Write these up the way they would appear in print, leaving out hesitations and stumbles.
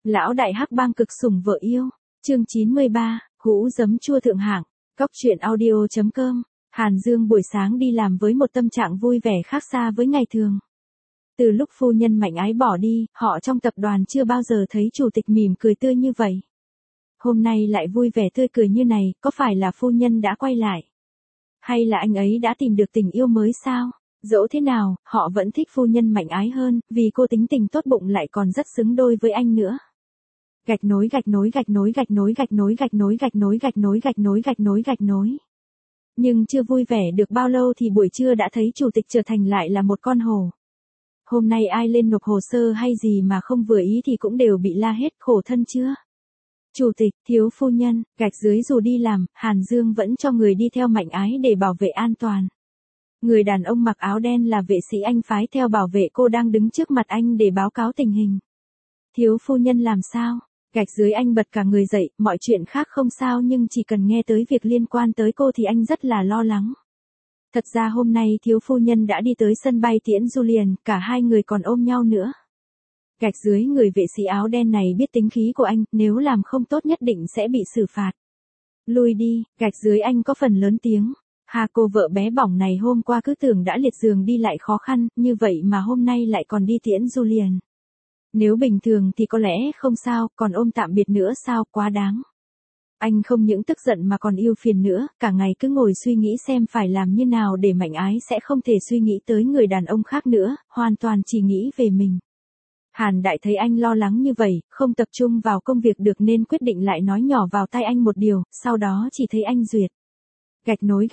Lão đại hắc bang cực sủng vợ yêu. Chương 93, hũ giấm chua thượng hạng. Cóc truyện audio.com. Hàn Dương buổi sáng đi làm với một tâm trạng vui vẻ khác xa với ngày thường. Từ lúc phu nhân Mạnh Ái bỏ đi, họ trong tập đoàn chưa bao giờ thấy chủ tịch mỉm cười tươi như vậy. Hôm nay lại vui vẻ tươi cười như này, có phải là phu nhân đã quay lại? Hay là anh ấy đã tìm được tình yêu mới sao? Dẫu thế nào, họ vẫn thích phu nhân Mạnh Ái hơn, vì cô tính tình tốt bụng lại còn rất xứng đôi với anh nữa. Gạch nối. Nhưng chưa vui vẻ được bao lâu thì buổi trưa đã thấy chủ tịch trở thành lại là một con hổ. Hôm nay ai lên nộp hồ sơ hay gì mà không vừa ý thì cũng đều bị la hết, khổ thân chưa? Chủ tịch, thiếu phu nhân, gạch dưới dù đi làm, Hàn Dương vẫn cho người đi theo Mạnh Ái để bảo vệ an toàn. Người đàn ông mặc áo đen là vệ sĩ anh phái theo bảo vệ cô đang đứng trước mặt anh để báo cáo tình hình. Thiếu phu nhân làm sao? Gạch dưới anh bật cả người dậy, mọi chuyện khác không sao nhưng chỉ cần nghe tới việc liên quan tới cô thì anh rất là lo lắng. Thật ra hôm nay thiếu phu nhân đã đi tới sân bay tiễn Julian, cả hai người còn ôm nhau nữa. Gạch dưới người vệ sĩ áo đen này biết tính khí của anh, nếu làm không tốt nhất định sẽ bị xử phạt. Lui đi, gạch dưới anh có phần lớn tiếng. Hà cô vợ bé bỏng này hôm qua cứ tưởng đã liệt giường đi lại khó khăn, như vậy mà hôm nay lại còn đi tiễn Julian. Nếu bình thường thì có lẽ không sao, còn ôm tạm biệt nữa sao, quá đáng. Anh không những tức giận mà còn yêu phiền nữa, cả ngày cứ ngồi suy nghĩ xem phải làm như nào để Mạnh Ái sẽ không thể suy nghĩ tới người đàn ông khác nữa, hoàn toàn chỉ nghĩ về mình. Hàn Đại thấy anh lo lắng như vậy, không tập trung vào công việc được nên quyết định lại nói nhỏ vào tai anh một điều, sau đó chỉ thấy anh duyệt. Gạch nối.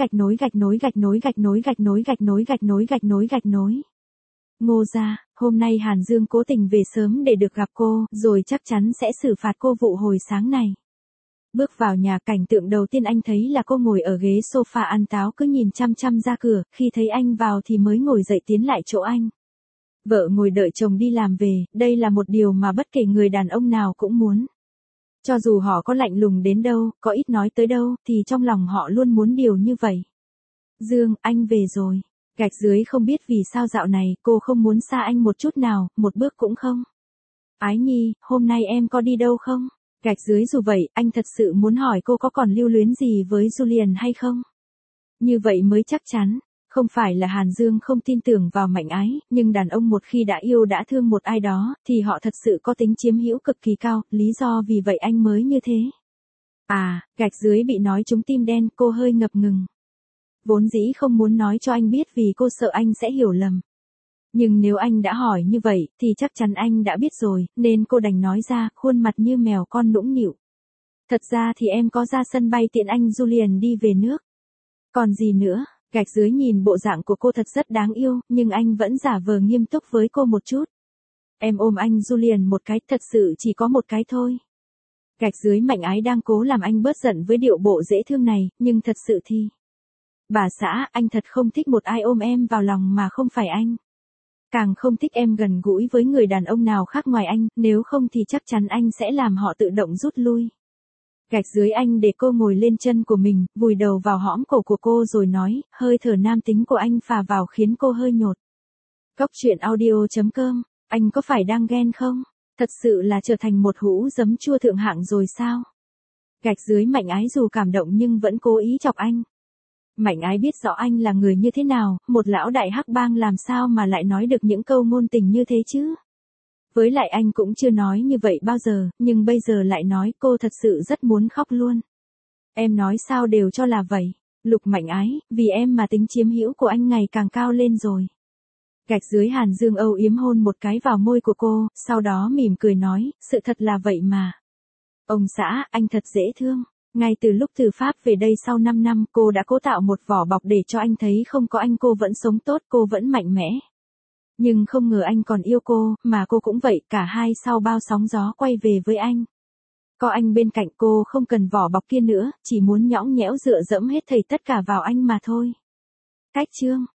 Ngô gia, hôm nay Hàn Dương cố tình về sớm để được gặp cô, rồi chắc chắn sẽ xử phạt cô vụ hồi sáng này. Bước vào nhà, cảnh tượng đầu tiên anh thấy là cô ngồi ở ghế sofa ăn táo cứ nhìn chăm chăm ra cửa, khi thấy anh vào thì mới ngồi dậy tiến lại chỗ anh. Vợ ngồi đợi chồng đi làm về, đây là một điều mà bất kể người đàn ông nào cũng muốn. Cho dù họ có lạnh lùng đến đâu, có ít nói tới đâu, thì trong lòng họ luôn muốn điều như vậy. Dương, anh về rồi. Gạch dưới không biết vì sao dạo này cô không muốn xa anh một chút nào, một bước cũng không. Ái Nhi, hôm nay em có đi đâu không? Gạch dưới dù vậy, anh thật sự muốn hỏi cô có còn lưu luyến gì với Julian hay không? Như vậy mới chắc chắn. Không phải là Hàn Dương không tin tưởng vào Mạnh Ái, nhưng đàn ông một khi đã yêu đã thương một ai đó, thì họ thật sự có tính chiếm hữu cực kỳ cao, lý do vì vậy anh mới như thế. Gạch dưới bị nói trúng tim đen, cô hơi ngập ngừng. Vốn dĩ không muốn nói cho anh biết vì cô sợ anh sẽ hiểu lầm. Nhưng nếu anh đã hỏi như vậy, thì chắc chắn anh đã biết rồi, nên cô đành nói ra, khuôn mặt như mèo con nũng nịu. Thật ra thì em có ra sân bay tiện anh Julian đi về nước. Còn gì nữa? Gạch dưới nhìn bộ dạng của cô thật rất đáng yêu, nhưng anh vẫn giả vờ nghiêm túc với cô một chút. Em ôm anh Julian một cái, thật sự chỉ có một cái thôi. Gạch dưới Mạnh Ái đang cố làm anh bớt giận với điệu bộ dễ thương này, nhưng thật sự thì... Bà xã, anh thật không thích một ai ôm em vào lòng mà không phải anh. Càng không thích em gần gũi với người đàn ông nào khác ngoài anh, nếu không thì chắc chắn anh sẽ làm họ tự động rút lui. Gạch dưới anh để cô ngồi lên chân của mình, vùi đầu vào hõm cổ của cô rồi nói, hơi thở nam tính của anh phà vào khiến cô hơi nhột. Cóc truyện audio.com, anh có phải đang ghen không? Thật sự là trở thành một hũ giấm chua thượng hạng rồi sao? Gạch dưới Mạnh Ái dù cảm động nhưng vẫn cố ý chọc anh. Mạnh Ái biết rõ anh là người như thế nào, một lão đại hắc bang làm sao mà lại nói được những câu ngôn tình như thế chứ? Với lại anh cũng chưa nói như vậy bao giờ, nhưng bây giờ lại nói, cô thật sự rất muốn khóc luôn. Em nói sao đều cho là vậy. Lục Mạnh Ái, vì em mà tính chiếm hữu của anh ngày càng cao lên rồi. Gạch dưới Hàn Dương âu yếm hôn một cái vào môi của cô, sau đó mỉm cười nói, sự thật là vậy mà. Ông xã, anh thật dễ thương. Ngay từ lúc từ Pháp về đây sau 5 năm, cô đã cố tạo một vỏ bọc để cho anh thấy không có anh cô vẫn sống tốt, cô vẫn mạnh mẽ. Nhưng không ngờ anh còn yêu cô, mà cô cũng vậy, cả hai sau bao sóng gió quay về với anh. Có anh bên cạnh cô không cần vỏ bọc kia nữa, chỉ muốn nhõng nhẽo dựa dẫm hết thảy tất cả vào anh mà thôi. Cách chương